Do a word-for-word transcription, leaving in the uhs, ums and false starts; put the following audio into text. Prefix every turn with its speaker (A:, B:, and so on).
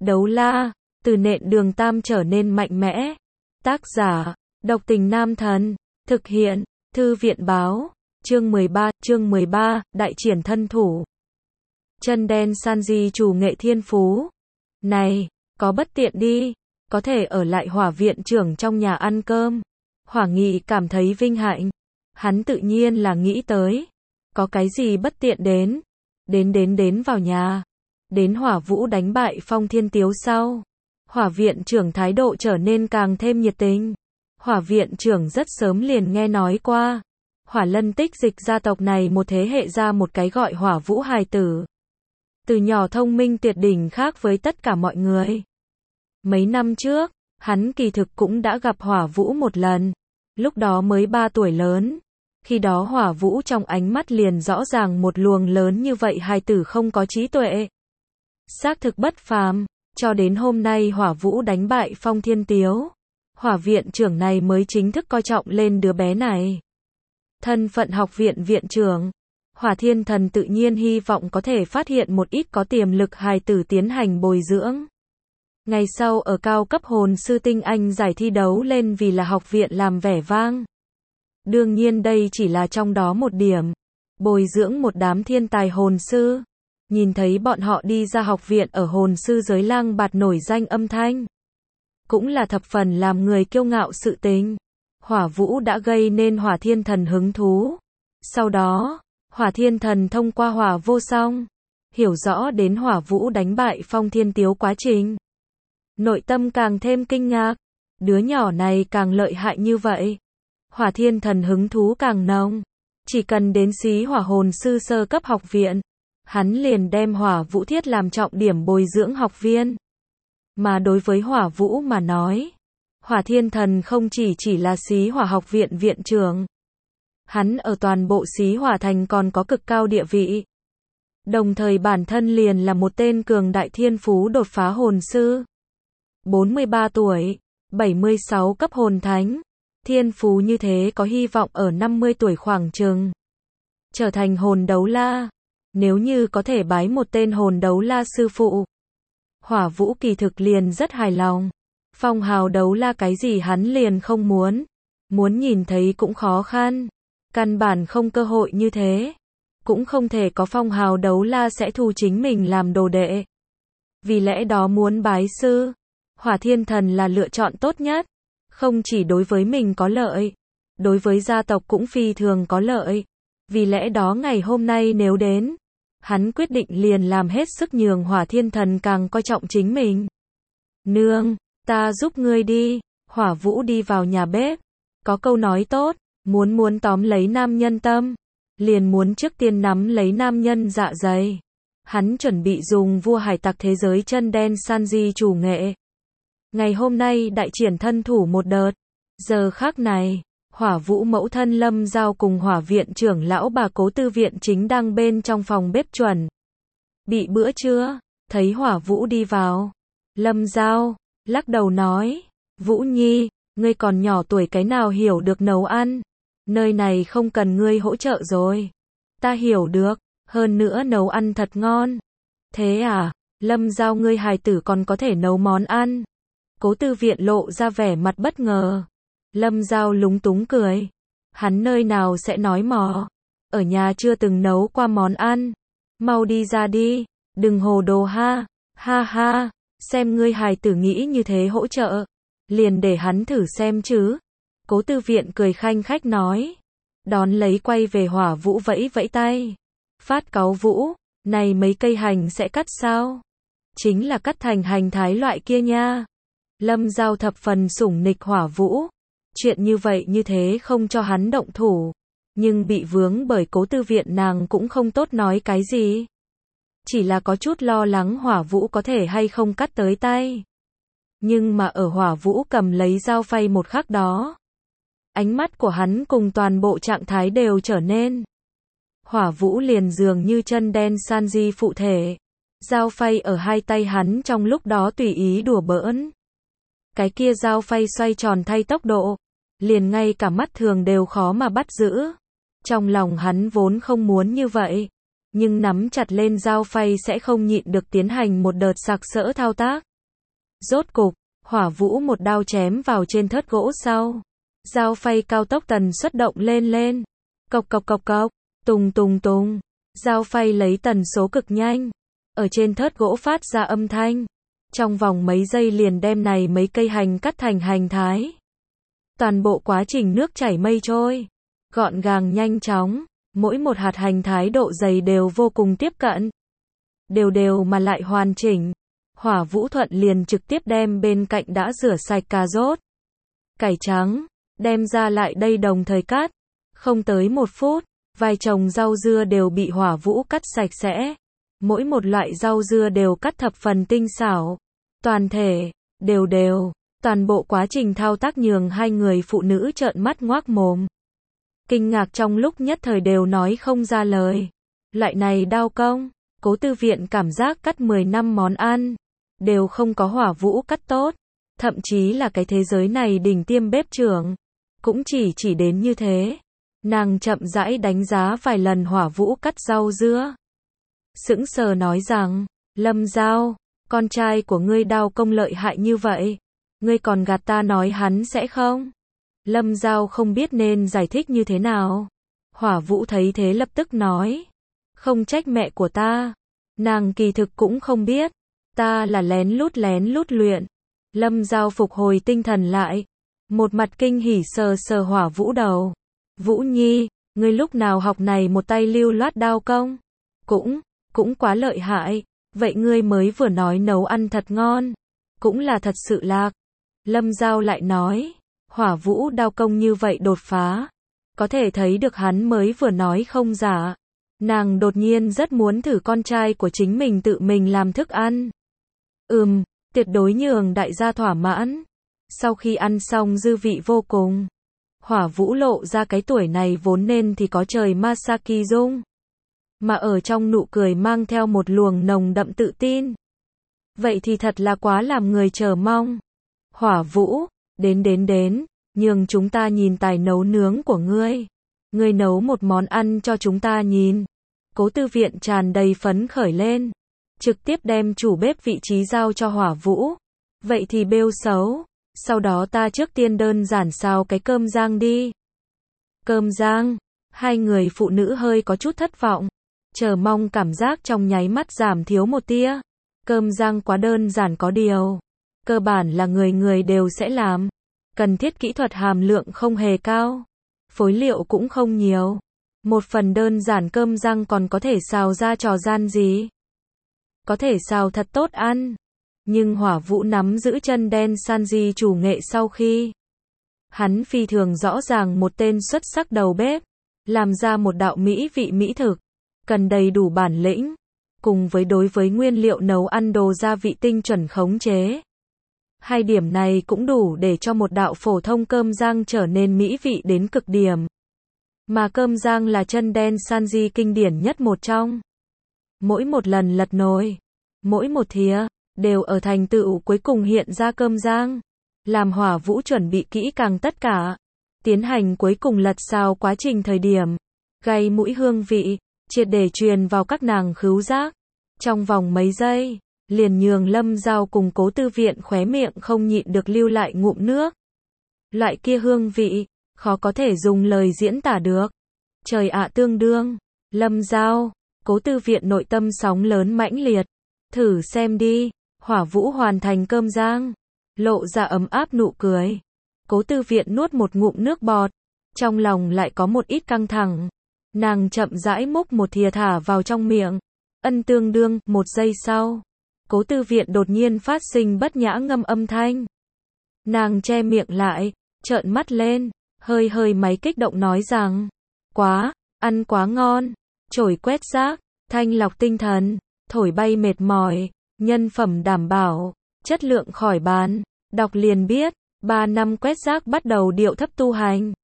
A: Đấu la, từ nện đường tam trở nên mạnh mẽ. Tác giả, Độc Tình Nam Thần. Thực hiện, Thư viện báo. Chương mười ba, chương mười ba, đại triển thân thủ. Chân đen Sanji chủ nghệ thiên phú. Này, có bất tiện đi, có thể ở lại Hỏa viện trưởng trong nhà ăn cơm. Hỏa Nghị cảm thấy vinh hạnh. Hắn tự nhiên là nghĩ tới. Có cái gì bất tiện đến. Đến đến đến vào nhà. Đến Hỏa Vũ đánh bại Phong Thiên Tiếu sau. Hỏa viện trưởng thái độ trở nên càng thêm nhiệt tình. Hỏa viện trưởng rất sớm liền nghe nói qua. Hỏa Lân Tích Dịch gia tộc này một thế hệ ra một cái gọi Hỏa Vũ hài tử. Từ nhỏ thông minh tuyệt đỉnh khác với tất cả mọi người. Mấy năm trước, hắn kỳ thực cũng đã gặp Hỏa Vũ một lần. Lúc đó mới ba tuổi lớn. Khi đó Hỏa Vũ trong ánh mắt liền rõ ràng một luồng lớn như vậy hài tử không có trí tuệ. Xác thực bất phàm, cho đến hôm nay Hỏa Vũ đánh bại Phong Thiên Tiếu. Hỏa viện trưởng này mới chính thức coi trọng lên đứa bé này. Thân phận học viện viện trưởng, Hỏa Thiên Thần tự nhiên hy vọng có thể phát hiện một ít có tiềm lực hài tử tiến hành bồi dưỡng. Ngày sau ở cao cấp hồn sư tinh anh giải thi đấu lên vì là học viện làm vẻ vang. Đương nhiên đây chỉ là trong đó một điểm. Bồi dưỡng một đám thiên tài hồn sư. Nhìn thấy bọn họ đi ra học viện ở hồn sư giới lang bạt nổi danh âm thanh. Cũng là thập phần làm người kiêu ngạo sự tình. Hỏa Vũ đã gây nên Hỏa Thiên Thần hứng thú. Sau đó, Hỏa Thiên Thần thông qua Hỏa Vô Song, hiểu rõ đến Hỏa Vũ đánh bại Phong Thiên Tiếu quá trình. Nội tâm càng thêm kinh ngạc. Đứa nhỏ này càng lợi hại như vậy. Hỏa Thiên Thần hứng thú càng nồng. Chỉ cần đến xí hỏa hồn sư sơ cấp học viện, hắn liền đem Hỏa Vũ thiết làm trọng điểm bồi dưỡng học viên. Mà đối với Hỏa Vũ mà nói, Hỏa Thiên Thần không chỉ chỉ là xí hỏa học viện viện trưởng. Hắn ở toàn bộ xí hỏa thành còn có cực cao địa vị. Đồng thời bản thân liền là một tên cường đại thiên phú đột phá hồn sư. bốn mươi ba tuổi, bảy mươi sáu cấp hồn thánh. Thiên phú như thế có hy vọng ở năm mươi tuổi khoảng chừng trở thành hồn đấu la. Nếu như có thể bái một tên hồn đấu la sư phụ, Hỏa Vũ kỳ thực liền rất hài lòng. Phong hào đấu la cái gì hắn liền không muốn. Muốn nhìn thấy cũng khó khăn. Căn bản không cơ hội như thế. Cũng không thể có phong hào đấu la sẽ thu chính mình làm đồ đệ. Vì lẽ đó muốn bái sư, Hỏa Thiên Thần là lựa chọn tốt nhất. Không chỉ đối với mình có lợi, đối với gia tộc cũng phi thường có lợi. Vì lẽ đó ngày hôm nay nếu đến, hắn quyết định liền làm hết sức nhường Hỏa Thiên Thần càng coi trọng chính mình. Nương, ta giúp ngươi đi. Hỏa Vũ đi vào nhà bếp. Có câu nói tốt, muốn muốn tóm lấy nam nhân tâm, liền muốn trước tiên nắm lấy nam nhân dạ dày. Hắn chuẩn bị dùng vua hải tặc thế giới chân đen Sanji chủ nghệ. Ngày hôm nay đại triển thân thủ một đợt. Giờ khắc này, Hỏa Vũ mẫu thân Lâm Giao cùng Hỏa viện trưởng lão bà Cố Tư Viện chính đang bên trong phòng bếp chuẩn bị bữa trưa. Thấy Hỏa Vũ đi vào, Lâm Giao lắc đầu nói, Vũ Nhi, ngươi còn nhỏ tuổi cái nào hiểu được nấu ăn. Nơi này không cần ngươi hỗ trợ rồi. Ta hiểu được, hơn nữa nấu ăn thật ngon. Thế à, Lâm Giao ngươi hài tử còn có thể nấu món ăn. Cố Tư Viện lộ ra vẻ mặt bất ngờ. Lâm Giao lúng túng cười. Hắn nơi nào sẽ nói mò. Ở nhà chưa từng nấu qua món ăn. Mau đi ra đi, đừng hồ đồ ha. Ha ha, xem ngươi hài tử nghĩ như thế hỗ trợ. Liền để hắn thử xem chứ. Cố Tư Viện cười khanh khách nói. Đón lấy quay về Hỏa Vũ vẫy vẫy tay. Phát cáu Vũ, này mấy cây hành sẽ cắt sao? Chính là cắt thành hành thái loại kia nha. Lâm Giao thập phần sủng nịch Hỏa Vũ. Chuyện như vậy như thế không cho hắn động thủ. Nhưng bị vướng bởi Cố Tư Viện nàng cũng không tốt nói cái gì. Chỉ là có chút lo lắng Hỏa Vũ có thể hay không cắt tới tay. Nhưng mà ở Hỏa Vũ cầm lấy dao phay một khắc đó, ánh mắt của hắn cùng toàn bộ trạng thái đều trở nên. Hỏa Vũ liền dường như chân đen Sanji phụ thể. Dao phay ở hai tay hắn trong lúc đó tùy ý đùa bỡn. Cái kia dao phay xoay tròn thay tốc độ, liền ngay cả mắt thường đều khó mà bắt giữ. Trong lòng hắn vốn không muốn như vậy, nhưng nắm chặt lên dao phay sẽ không nhịn được tiến hành một đợt sặc sỡ thao tác. Rốt cục, Hỏa Vũ một đao chém vào trên thớt gỗ sau. Dao phay cao tốc tần suất động lên lên. Cộc cộc cộc cộc, tùng tùng tùng. Dao phay lấy tần số cực nhanh. Ở trên thớt gỗ phát ra âm thanh. Trong vòng mấy giây liền đem này mấy cây hành cắt thành hành thái. Toàn bộ quá trình nước chảy mây trôi. Gọn gàng nhanh chóng. Mỗi một hạt hành thái độ dày đều vô cùng tiếp cận. Đều đều mà lại hoàn chỉnh. Hỏa Vũ thuận liền trực tiếp đem bên cạnh đã rửa sạch cà rốt, cải trắng, đem ra lại đây đồng thời cắt. Không tới một phút, vài chồng rau dưa đều bị Hỏa Vũ cắt sạch sẽ. Mỗi một loại rau dưa đều cắt thập phần tinh xảo. Toàn thể, đều đều, toàn bộ quá trình thao tác nhường hai người phụ nữ trợn mắt ngoác mồm. Kinh ngạc trong lúc nhất thời đều nói không ra lời. Loại này đao công, Cố Tư Viện cảm giác cắt mười năm món ăn, đều không có Hỏa Vũ cắt tốt. Thậm chí là cái thế giới này đỉnh tiêm bếp trưởng, cũng chỉ chỉ đến như thế. Nàng chậm rãi đánh giá vài lần Hỏa Vũ cắt rau dưa. Sững sờ nói rằng, Lâm Giao, con trai của ngươi đao công lợi hại như vậy, ngươi còn gạt ta nói hắn sẽ không? Lâm Giao không biết nên giải thích như thế nào. Hỏa Vũ thấy thế lập tức nói, không trách mẹ của ta, nàng kỳ thực cũng không biết, ta là lén lút lén lút luyện. Lâm Giao phục hồi tinh thần lại, một mặt kinh hỉ sờ sờ Hỏa Vũ đầu. Vũ Nhi, ngươi lúc nào học này một tay lưu loát đao công? Cũng, cũng quá lợi hại, vậy ngươi mới vừa nói nấu ăn thật ngon, cũng là thật sự lạc. Lâm Giao lại nói, Hỏa Vũ đao công như vậy đột phá, có thể thấy được hắn mới vừa nói không giả. Nàng đột nhiên rất muốn thử con trai của chính mình tự mình làm thức ăn. Ừm, tuyệt đối nhường đại gia thỏa mãn. Sau khi ăn xong dư vị vô cùng. Hỏa Vũ lộ ra cái tuổi này vốn nên thì có trời Masaki dung. Mà ở trong nụ cười mang theo một luồng nồng đậm tự tin. Vậy thì thật là quá làm người chờ mong. Hỏa Vũ, đến đến đến, nhường chúng ta nhìn tài nấu nướng của ngươi. Ngươi nấu một món ăn cho chúng ta nhìn. Cố Tư Viện tràn đầy phấn khởi lên. Trực tiếp đem chủ bếp vị trí giao cho Hỏa Vũ. Vậy thì bêu xấu. Sau đó ta trước tiên đơn giản xào cái cơm rang đi. Cơm rang, hai người phụ nữ hơi có chút thất vọng. Chờ mong cảm giác trong nháy mắt giảm thiếu một tia. Cơm rang quá đơn giản có điều. Cơ bản là người người đều sẽ làm. Cần thiết kỹ thuật hàm lượng không hề cao. Phối liệu cũng không nhiều. Một phần đơn giản cơm rang còn có thể xào ra trò gian gì. Có thể xào thật tốt ăn. Nhưng Hỏa Vũ nắm giữ chân đen Sanji chủ nghệ sau khi. Hắn phi thường rõ ràng một tên xuất sắc đầu bếp. Làm ra một đạo mỹ vị mỹ thực. Cần đầy đủ bản lĩnh. Cùng với đối với nguyên liệu nấu ăn đồ gia vị tinh chuẩn khống chế. Hai điểm này cũng đủ để cho một đạo phổ thông cơm rang trở nên mỹ vị đến cực điểm. Mà cơm rang là chân đen Sanji kinh điển nhất một trong. Mỗi một lần lật nồi, mỗi một thìa, đều ở thành tựu cuối cùng hiện ra cơm rang. Làm Hỏa Vũ chuẩn bị kỹ càng tất cả. Tiến hành cuối cùng lật xào quá trình thời điểm. Gây mũi hương vị, triệt để truyền vào các nàng khứu giác. Trong vòng mấy giây, liền nhường Lâm Giao cùng Cố Tư Viện khóe miệng không nhịn được lưu lại ngụm nước. Loại kia hương vị, khó có thể dùng lời diễn tả được. Trời ạ tương đương, Lâm Giao, Cố Tư Viện nội tâm sóng lớn mãnh liệt. Thử xem đi, Hỏa Vũ hoàn thành cơm rang, lộ ra ấm áp nụ cười. Cố Tư Viện nuốt một ngụm nước bọt, trong lòng lại có một ít căng thẳng. Nàng chậm rãi múc một thìa thả vào trong miệng. Ân tương đương, một giây sau. Cố Tư Viện đột nhiên phát sinh bất nhã ngâm âm thanh. Nàng che miệng lại, trợn mắt lên, hơi hơi máy kích động nói rằng, quá, ăn quá ngon, chổi quét rác, thanh lọc tinh thần, thổi bay mệt mỏi, nhân phẩm đảm bảo, chất lượng khỏi bàn, đọc liền biết, ba năm quét rác bắt đầu điệu thấp tu hành.